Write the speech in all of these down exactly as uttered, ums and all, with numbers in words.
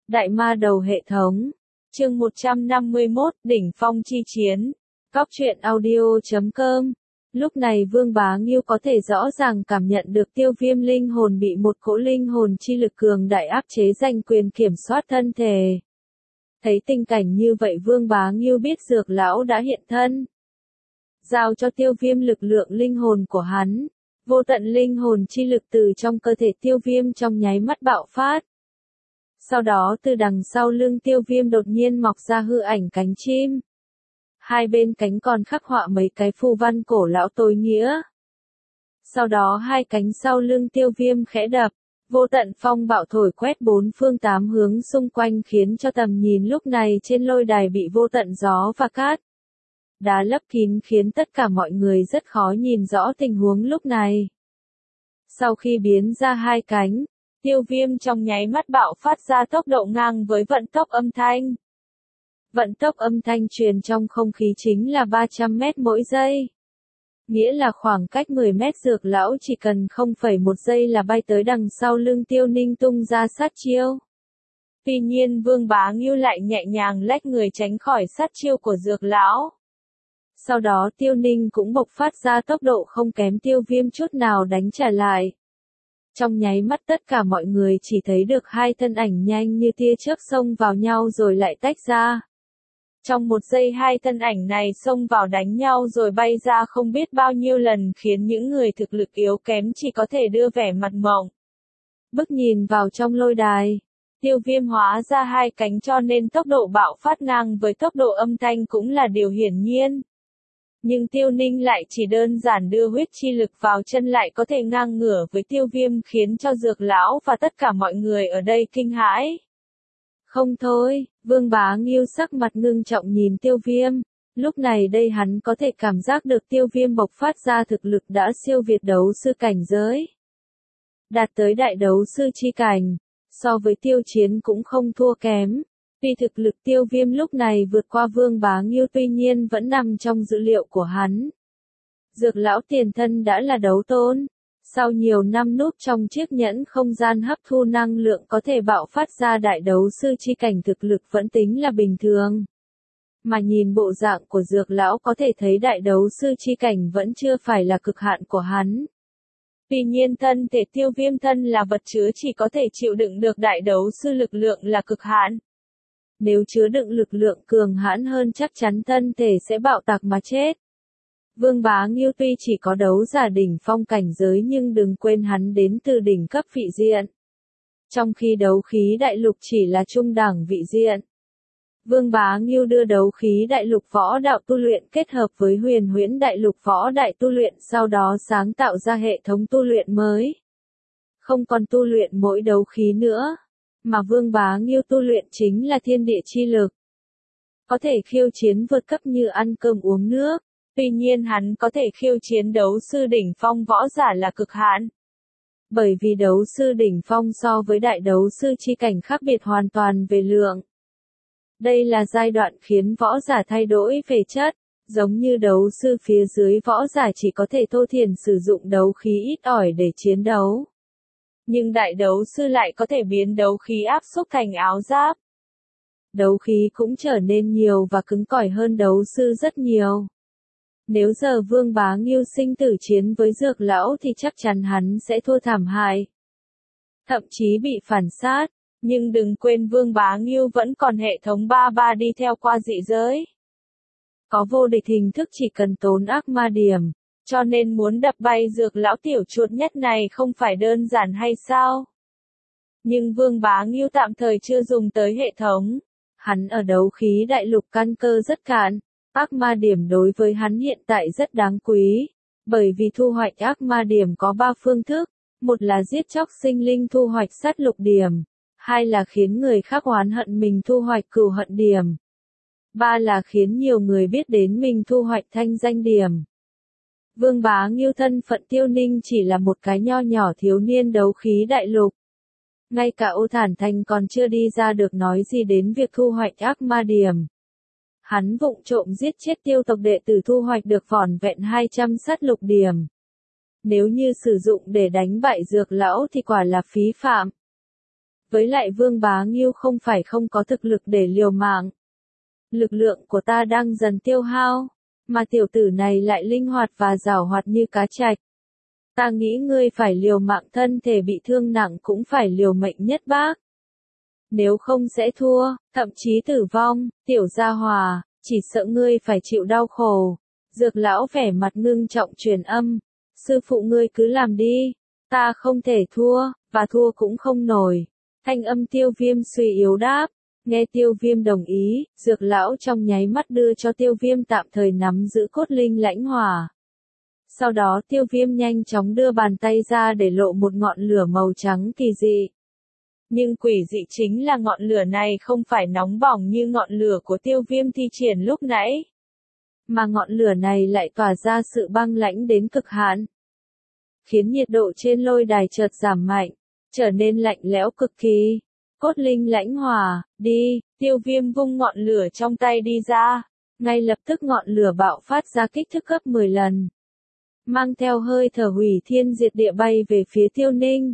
Đại ma đầu hệ thống. Chương một trăm năm mươi mốt, đỉnh phong chi chiến. Cóc truyện audio chấm com. Lúc này Vương Bá Ngưu có thể rõ ràng cảm nhận được Tiêu Viêm linh hồn bị một cỗ linh hồn chi lực cường đại áp chế giành quyền kiểm soát thân thể. Thấy tình cảnh như vậy Vương Bá Ngưu biết Dược lão đã hiện thân. Giao cho Tiêu Viêm lực lượng linh hồn của hắn. Vô tận linh hồn chi lực từ trong cơ thể Tiêu Viêm trong nháy mắt bạo phát. Sau đó từ đằng sau lưng Tiêu Viêm đột nhiên mọc ra hư ảnh cánh chim. Hai bên cánh còn khắc họa mấy cái phù văn cổ lão tối nghĩa. Sau đó hai cánh sau lưng Tiêu Viêm khẽ đập, vô tận phong bạo thổi quét bốn phương tám hướng xung quanh khiến cho tầm nhìn lúc này trên lôi đài bị vô tận gió và cát đá lấp kín khiến tất cả mọi người rất khó nhìn rõ tình huống lúc này. Sau khi biến ra hai cánh, Tiêu Viêm trong nháy mắt bạo phát ra tốc độ ngang với vận tốc âm thanh. Vận tốc âm thanh truyền trong không khí chính là ba trăm mét mỗi giây. Nghĩa là khoảng cách mười mét Dược lão chỉ cần không phẩy một giây là bay tới đằng sau lưng Tiêu Ninh tung ra sát chiêu. Tuy nhiên Vương Bá Ngưu lại nhẹ nhàng lách người tránh khỏi sát chiêu của Dược lão. Sau đó Tiêu Ninh cũng bộc phát ra tốc độ không kém Tiêu Viêm chút nào đánh trả lại. Trong nháy mắt tất cả mọi người chỉ thấy được hai thân ảnh nhanh như tia chớp xông vào nhau rồi lại tách ra. Trong một giây hai thân ảnh này xông vào đánh nhau rồi bay ra không biết bao nhiêu lần khiến những người thực lực yếu kém chỉ có thể đưa vẻ mặt mộng. Bức nhìn vào trong lôi đài, Tiêu Viêm hóa ra hai cánh cho nên tốc độ bạo phát ngang với tốc độ âm thanh cũng là điều hiển nhiên. Nhưng Tiêu Ninh lại chỉ đơn giản đưa huyết chi lực vào chân lại có thể ngang ngửa với Tiêu Viêm khiến cho Dược lão và tất cả mọi người ở đây kinh hãi. Không thôi, Vương Bá Ngưu sắc mặt ngưng trọng nhìn Tiêu Viêm, lúc này đây hắn có thể cảm giác được Tiêu Viêm bộc phát ra thực lực đã siêu việt đấu sư cảnh giới. Đạt tới đại đấu sư chi cảnh, so với Tiêu Chiến cũng không thua kém. Tuy thực lực Tiêu Viêm lúc này vượt qua Vương Bá Ngưu tuy nhiên vẫn nằm trong dữ liệu của hắn. Dược lão tiền thân đã là đấu tôn. Sau nhiều năm núp trong chiếc nhẫn không gian hấp thu năng lượng có thể bạo phát ra đại đấu sư chi cảnh thực lực vẫn tính là bình thường. Mà nhìn bộ dạng của Dược lão có thể thấy đại đấu sư chi cảnh vẫn chưa phải là cực hạn của hắn. Tuy nhiên thân thể Tiêu Viêm thân là vật chứa chỉ có thể chịu đựng được đại đấu sư lực lượng là cực hạn. Nếu chứa đựng lực lượng cường hãn hơn chắc chắn thân thể sẽ bạo tạc mà chết. Vương Bá Ngưu tuy chỉ có đấu giả đỉnh phong cảnh giới nhưng đừng quên hắn đến từ đỉnh cấp vị diện. Trong khi đấu khí đại lục chỉ là trung đẳng vị diện. Vương Bá Ngưu đưa đấu khí đại lục võ đạo tu luyện kết hợp với huyền huyễn đại lục võ đại tu luyện sau đó sáng tạo ra hệ thống tu luyện mới. Không còn tu luyện mỗi đấu khí nữa. Mà Vương Bá Ngưu tu luyện chính là thiên địa chi lực. Có thể khiêu chiến vượt cấp như ăn cơm uống nước. Tuy nhiên hắn có thể khiêu chiến đấu sư đỉnh phong võ giả là cực hạn. Bởi vì đấu sư đỉnh phong so với đại đấu sư chi cảnh khác biệt hoàn toàn về lượng. Đây là giai đoạn khiến võ giả thay đổi về chất, giống như đấu sư phía dưới võ giả chỉ có thể thô thiển sử dụng đấu khí ít ỏi để chiến đấu. Nhưng đại đấu sư lại có thể biến đấu khí áp xúc thành áo giáp. Đấu khí cũng trở nên nhiều và cứng cỏi hơn đấu sư rất nhiều. Nếu giờ Vương Bá Ngưu sinh tử chiến với Dược lão thì chắc chắn hắn sẽ thua thảm hại. Thậm chí bị phản sát, nhưng đừng quên Vương Bá Ngưu vẫn còn hệ thống ba ba đi theo qua dị giới. Có vô địch hình thức chỉ cần tốn ác ma điểm, cho nên muốn đập bay Dược lão tiểu chuột nhất này không phải đơn giản hay sao? Nhưng Vương Bá Ngưu tạm thời chưa dùng tới hệ thống. Hắn ở đấu khí đại lục căn cơ rất cạn. Ác ma điểm đối với hắn hiện tại rất đáng quý, bởi vì thu hoạch ác ma điểm có ba phương thức, một là giết chóc sinh linh thu hoạch sát lục điểm, hai là khiến người khác oán hận mình thu hoạch cừu hận điểm, ba là khiến nhiều người biết đến mình thu hoạch thanh danh điểm. Vương Bá Ngưu thân phận Tiêu Ninh chỉ là một cái nho nhỏ thiếu niên đấu khí đại lục. Ngay cả Ô Thản Thành còn chưa đi ra được nói gì đến việc thu hoạch ác ma điểm. Hắn vụng trộm giết chết Tiêu tộc đệ tử thu hoạch được vỏn vẹn hai trăm sát lục điểm. Nếu như sử dụng để đánh bại Dược lão thì quả là phí phạm. Với lại Vương Bá Ngưu không phải không có thực lực để liều mạng. Lực lượng của ta đang dần tiêu hao, mà tiểu tử này lại linh hoạt và giảo hoạt như cá trạch. Ta nghĩ ngươi phải liều mạng, thân thể bị thương nặng cũng phải liều mệnh nhất bác. Nếu không sẽ thua, thậm chí tử vong, tiểu gia hòa, chỉ sợ ngươi phải chịu đau khổ. Dược lão vẻ mặt ngưng trọng truyền âm, sư phụ ngươi cứ làm đi, ta không thể thua, và thua cũng không nổi. Thanh âm Tiêu Viêm suy yếu đáp, nghe Tiêu Viêm đồng ý, dược lão trong nháy mắt đưa cho Tiêu Viêm tạm thời nắm giữ cốt linh lãnh hỏa. Sau đó Tiêu Viêm nhanh chóng đưa bàn tay ra để lộ một ngọn lửa màu trắng kỳ dị. Nhưng quỷ dị chính là ngọn lửa này không phải nóng bỏng như ngọn lửa của Tiêu Viêm thi triển lúc nãy, mà ngọn lửa này lại tỏa ra sự băng lãnh đến cực hạn, khiến nhiệt độ trên lôi đài chợt giảm mạnh, trở nên lạnh lẽo cực kỳ. Cốt linh lãnh hỏa, đi, Tiêu Viêm vung ngọn lửa trong tay đi ra, ngay lập tức ngọn lửa bạo phát ra kích thước gấp mười lần, mang theo hơi thở hủy thiên diệt địa bay về phía Tiêu Ninh.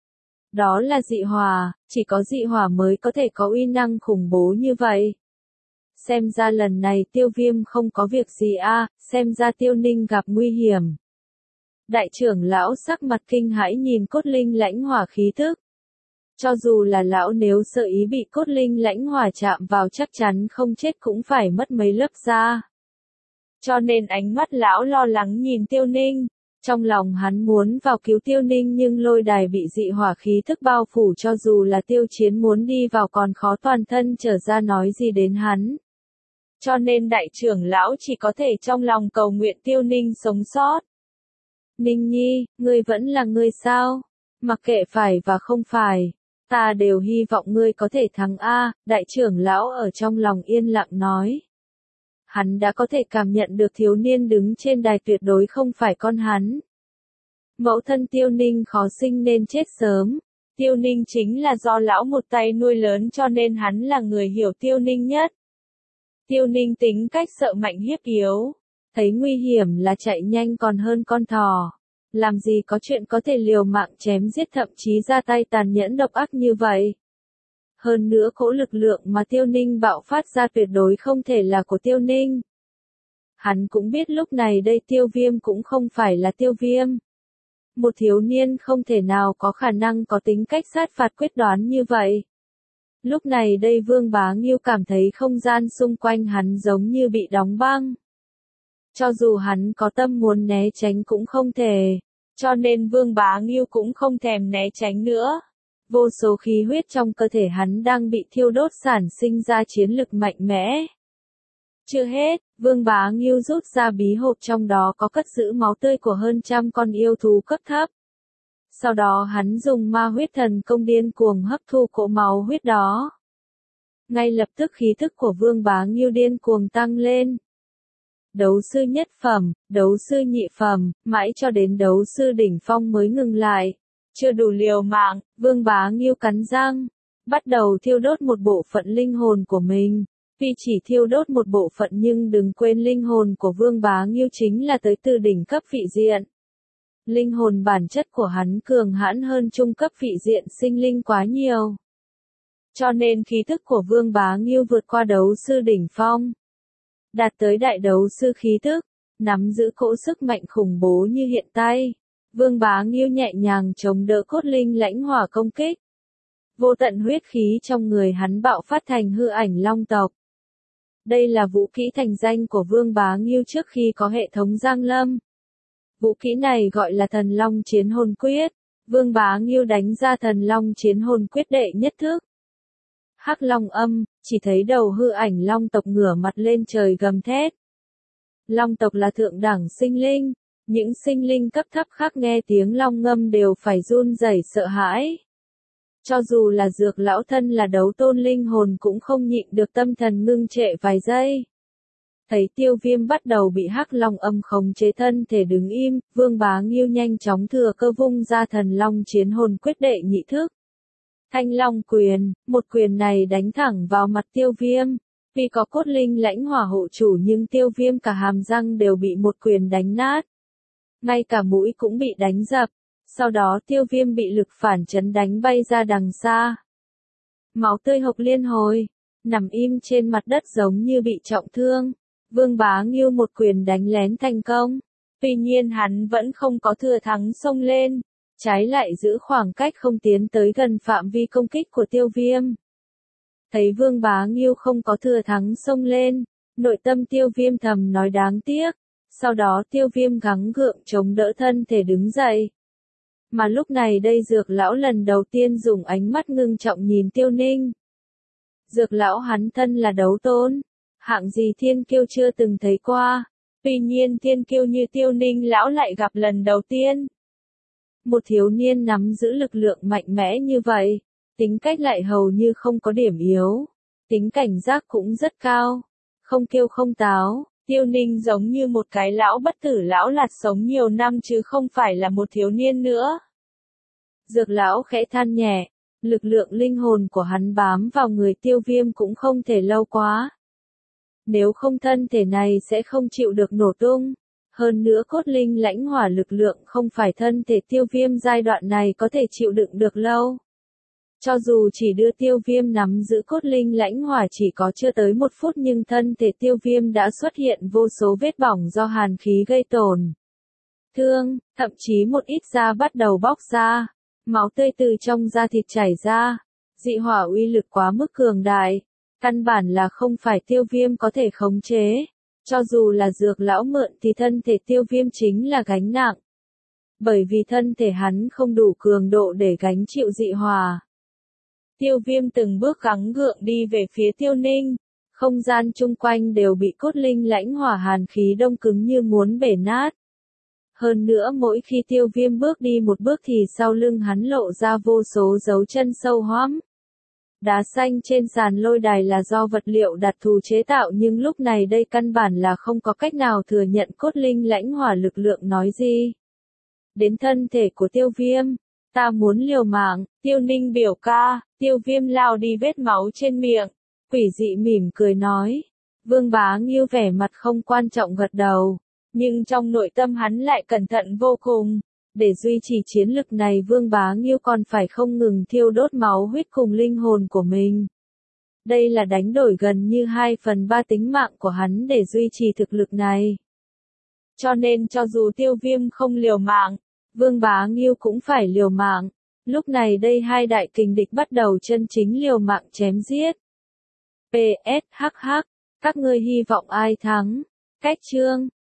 Đó là dị hỏa, chỉ có dị hỏa mới có thể có uy năng khủng bố như vậy. Xem ra lần này Tiêu Viêm không có việc gì a, à, xem ra Tiêu Ninh gặp nguy hiểm. Đại trưởng lão sắc mặt kinh hãi nhìn cốt linh lãnh hỏa khí thức. Cho dù là lão nếu sợ ý bị cốt linh lãnh hỏa chạm vào chắc chắn không chết cũng phải mất mấy lớp da. Cho nên ánh mắt lão lo lắng nhìn Tiêu Ninh. Trong lòng hắn muốn vào cứu Tiêu Ninh nhưng lôi đài bị dị hỏa khí thức bao phủ, cho dù là Tiêu Chiến muốn đi vào còn khó toàn thân trở ra nói gì đến hắn. Cho nên đại trưởng lão chỉ có thể trong lòng cầu nguyện Tiêu Ninh sống sót. Ninh Nhi, ngươi vẫn là ngươi sao? Mặc kệ phải và không phải, ta đều hy vọng ngươi có thể thắng a, đại trưởng lão ở trong lòng yên lặng nói. Hắn đã có thể cảm nhận được thiếu niên đứng trên đài tuyệt đối không phải con hắn. Mẫu thân Tiêu Ninh khó sinh nên chết sớm. Tiêu Ninh chính là do lão một tay nuôi lớn cho nên hắn là người hiểu Tiêu Ninh nhất. Tiêu Ninh tính cách sợ mạnh hiếp yếu. Thấy nguy hiểm là chạy nhanh còn hơn con thỏ. Làm gì có chuyện có thể liều mạng chém giết, thậm chí ra tay tàn nhẫn độc ác như vậy. Hơn nữa cỗ lực lượng mà Tiêu Ninh bạo phát ra tuyệt đối không thể là của Tiêu Ninh. Hắn cũng biết lúc này đây Tiêu Viêm cũng không phải là Tiêu Viêm. Một thiếu niên không thể nào có khả năng có tính cách sát phạt quyết đoán như vậy. Lúc này đây Vương Bá Ngưu cảm thấy không gian xung quanh hắn giống như bị đóng băng. Cho dù hắn có tâm muốn né tránh cũng không thể, cho nên Vương Bá Ngưu cũng không thèm né tránh nữa. Vô số khí huyết trong cơ thể hắn đang bị thiêu đốt sản sinh ra chiến lực mạnh mẽ. Chưa hết, Vương Bá Ngưu rút ra bí hộp trong đó có cất giữ máu tươi của hơn trăm con yêu thú cấp thấp. Sau đó hắn dùng ma huyết thần công điên cuồng hấp thu cỗ máu huyết đó. Ngay lập tức khí thức của Vương Bá Ngưu điên cuồng tăng lên. Đấu sư nhất phẩm, đấu sư nhị phẩm, mãi cho đến đấu sư đỉnh phong mới ngừng lại. Chưa đủ liều mạng, Vương Bá Ngưu cắn răng, bắt đầu thiêu đốt một bộ phận linh hồn của mình. Vì chỉ thiêu đốt một bộ phận nhưng đừng quên linh hồn của Vương Bá Ngưu chính là tới từ đỉnh cấp vị diện. Linh hồn bản chất của hắn cường hãn hơn trung cấp vị diện sinh linh quá nhiều. Cho nên khí thức của Vương Bá Ngưu vượt qua đấu sư đỉnh phong. Đạt tới đại đấu sư khí thức, nắm giữ cỗ sức mạnh khủng bố như hiện tại. Vương Bá Ngưu nhẹ nhàng chống đỡ cốt linh lãnh hỏa công kích. Vô tận huyết khí trong người hắn bạo phát thành hư ảnh long tộc. Đây là vũ kỹ thành danh của Vương Bá Ngưu trước khi có hệ thống Giang Lâm. Vũ kỹ này gọi là Thần Long Chiến Hồn Quyết. Vương Bá Ngưu đánh ra Thần Long Chiến Hồn Quyết đệ nhất thức. Hắc Long âm, chỉ thấy đầu hư ảnh long tộc ngửa mặt lên trời gầm thét. Long tộc là thượng đẳng sinh linh. Những sinh linh cấp thấp khác nghe tiếng long ngâm đều phải run rẩy sợ hãi. Cho dù là Dược lão thân là đấu tôn linh hồn cũng không nhịn được tâm thần ngưng trệ vài giây. Thấy Tiêu Viêm bắt đầu bị hắc long âm khống chế thân thể đứng im, Vương Bá Ngưu nhanh chóng thừa cơ vung ra Thần Long Chiến Hồn Quyết đệ nhị thức. Thanh Long quyền, một quyền này đánh thẳng vào mặt Tiêu Viêm. Vì có cốt linh lãnh hỏa hộ chủ nhưng Tiêu Viêm cả hàm răng đều bị một quyền đánh nát. Ngay cả mũi cũng bị đánh dập. Sau đó Tiêu Viêm bị lực phản chấn đánh bay ra đằng xa. máu tươi hộc liên hồi, nằm im trên mặt đất giống như bị trọng thương. Vương Bá Ngưu một quyền đánh lén thành công, tuy nhiên hắn vẫn không có thừa thắng xông lên, trái lại giữ khoảng cách không tiến tới gần phạm vi công kích của Tiêu Viêm. Thấy Vương Bá Ngưu không có thừa thắng xông lên, nội tâm Tiêu Viêm thầm nói đáng tiếc, sau đó Tiêu Viêm gắng gượng chống đỡ thân thể đứng dậy. Mà lúc này đây Dược lão lần đầu tiên dùng ánh mắt ngưng trọng nhìn Tiêu Ninh. Dược lão hắn thân là đấu tôn, hạng gì thiên kiêu chưa từng thấy qua, tuy nhiên thiên kiêu như Tiêu Ninh lão lại gặp lần đầu tiên. Một thiếu niên nắm giữ lực lượng mạnh mẽ như vậy, tính cách lại hầu như không có điểm yếu, tính cảnh giác cũng rất cao, không kiêu không táo. Tiêu Ninh giống như một cái lão bất tử lão lạt sống nhiều năm chứ không phải là một thiếu niên nữa. Dược lão khẽ than nhẹ, lực lượng linh hồn của hắn bám vào người Tiêu Viêm cũng không thể lâu quá. Nếu không thân thể này sẽ không chịu được nổ tung. Hơn nữa cốt linh lãnh hỏa lực lượng không phải thân thể Tiêu Viêm giai đoạn này có thể chịu đựng được lâu. Cho dù chỉ đưa Tiêu Viêm nắm giữ cốt linh lãnh hỏa chỉ có chưa tới một phút nhưng thân thể Tiêu Viêm đã xuất hiện vô số vết bỏng do hàn khí gây tổn thương, thậm chí một ít da bắt đầu bóc ra, máu tươi từ trong da thịt chảy ra. Dị hỏa uy lực quá mức cường đại, căn bản là không phải Tiêu Viêm có thể khống chế. Cho dù là Dược lão mượn thì thân thể Tiêu Viêm chính là gánh nặng. Bởi vì thân thể hắn không đủ cường độ để gánh chịu dị hỏa. Tiêu Viêm từng bước gắng gượng đi về phía Tiêu Ninh, không gian chung quanh đều bị cốt linh lãnh hỏa hàn khí đông cứng như muốn bể nát. Hơn nữa mỗi khi Tiêu Viêm bước đi một bước thì sau lưng hắn lộ ra vô số dấu chân sâu hoắm. Đá xanh trên sàn lôi đài là do vật liệu đặc thù chế tạo nhưng lúc này đây căn bản là không có cách nào thừa nhận cốt linh lãnh hỏa lực lượng nói gì. Đến thân thể của Tiêu Viêm, ta muốn liều mạng, Tiêu Ninh biểu ca, Tiêu Viêm lao đi vết máu trên miệng, quỷ dị mỉm cười nói. Vương Bá Ngưu vẻ mặt không quan trọng gật đầu, nhưng trong nội tâm hắn lại cẩn thận vô cùng. Để duy trì chiến lực này Vương Bá Ngưu còn phải không ngừng thiêu đốt máu huyết cùng linh hồn của mình. Đây là đánh đổi gần như hai phần ba tính mạng của hắn để duy trì thực lực này. Cho nên cho dù Tiêu Viêm không liều mạng, Vương Bá Ngưu cũng phải liều mạng. Lúc này đây hai đại kình địch bắt đầu chân chính liều mạng chém giết. pê ét hắc hắc, các ngươi hy vọng ai thắng? Cách chương